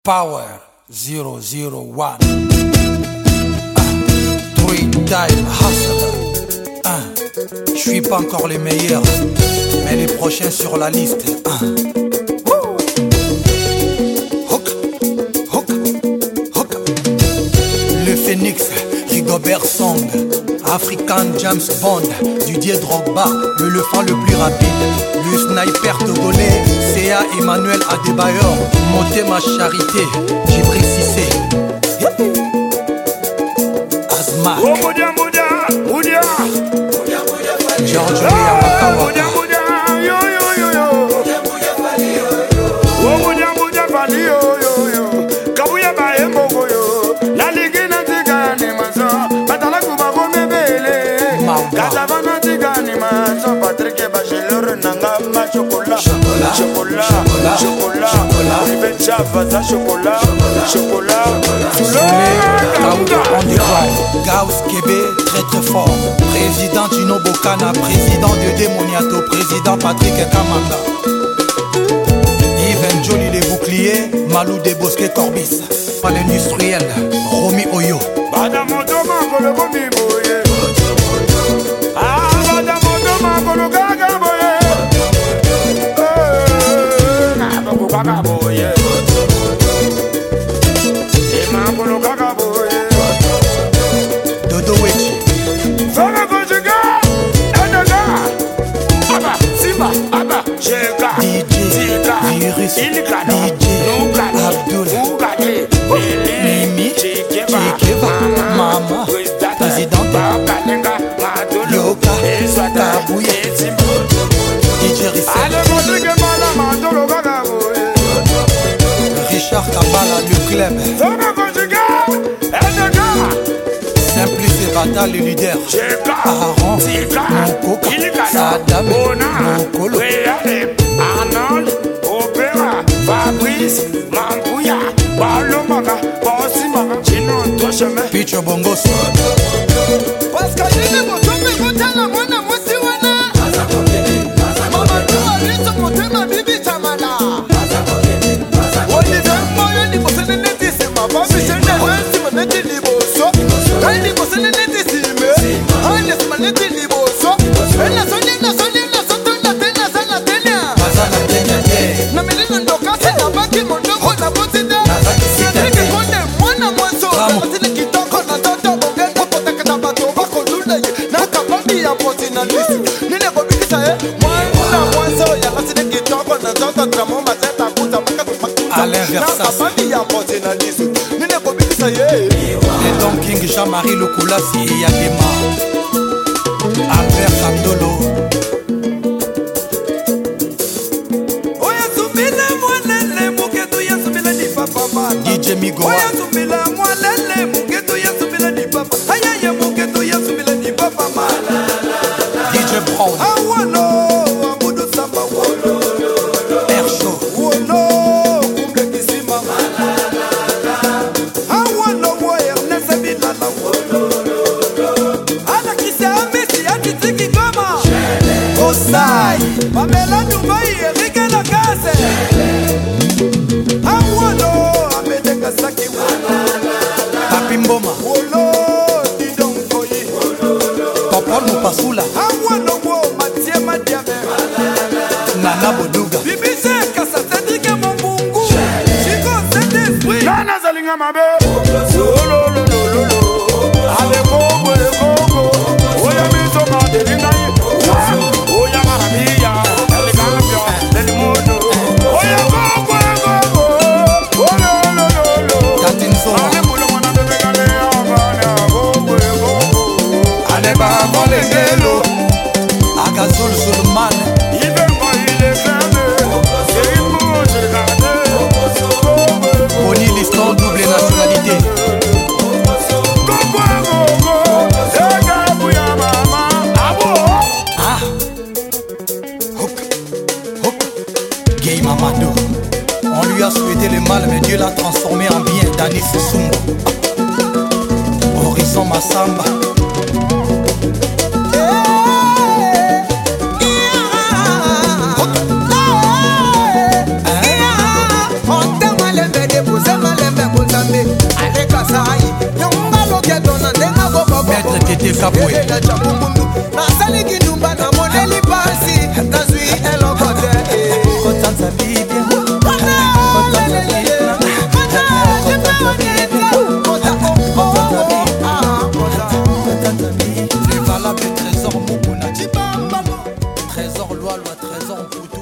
Power 001. Three time hustler. Je suis pas encore les meilleurs, mais les prochains sur la liste. Hook, hook, hook. Le Phoenix, Rigobert Song, African James Bond, Didier Drogba, le lephant le plus rapide, le sniper togolais, C.A. Emmanuel Adebayor, Motema Charité, Djibril Cissé, Asma, George Yamakawa, Gauss Kébé, très très fort. Président Gino Bokana, président de Demoniato, président Patrick Kamanga, Yves Njoli les boucliers, Malou des Bosquets Corbis, l'industriel, Romy Oyo. Dodo Wechi DJ Virus, DJ Abdul, Mimi, Chikeva, Mama, Présidente, Yoka, Kabouya, DJ Rissel, Richard Kabala, le club, Simplice Bata, le leader, Aaron, Mokoka, Sadam, Mokolo, Arnold, Opéra, Fabrice, Mambouya, Balomanga, Bossimanga, Gino, toi chemin, Picho Bongos, parce que je ne me trompe pas, moi, si on a. Maman, tu as dit ce côté, ma bibi, Tamala. On y va, moi, il faut se donner des sims. Ma femme, c'est une erreur, si mon été libre, so. Il faut se donner des sims. On laisse ma été libre, so. Elle a sonné, la tena, la tena. Na milina ndoka, c'est la baki, mon ndogo, la botida. C'est vrai que qu'on est moins, so. C'est le qui t'en connaît, t'entends, bon, gars, pour te que t'as pas ton bac, on nous l'a dit. N'a qu'à pas bien porter dans le liste. Ni les bobines, ça est. Moi, so, y'a pas c'est le qui t'en connaît, t'entends, mon matin, t'as poussé, Alain Versas, et Don King Jean-Marie Loukoulassi et Yadema, Albert Abdolo, DJ Migoa, DJ Brown, Air Show, Pamela Dubai, Enrique Lacase. Awolo, Amede Kasaki. Papi Mboma, Wolo, Didon Koyi. Popol Mupasula, Awolo, Mathieu Madiame. Nana Boduga, BBC, Kasatadike Mbungu. Chico, cet esprit. Nana Zalinga Mabe, Solo, avec Bobo, Oya Miso Madelinga, Oya Maravilla, El Cambio, El Mundo, Oya Bobo, Katin Zoma, Alemulomana de Begale, Havana, Bobo, Aleba Volengelo, Agazol Zulman, Even for il est fermé, c'est une bouche regardée, Boni Liston, double nationalité, Gay Mamadou. On lui a souhaité le mal, mais Dieu l'a transformé en bien. Danis Sumbo, Horizon Massamba, On t'a mal aimé de pousser Maître Tété Kaboué. Les valables trésors Mokuna. Trésor loi, trésor Poutou.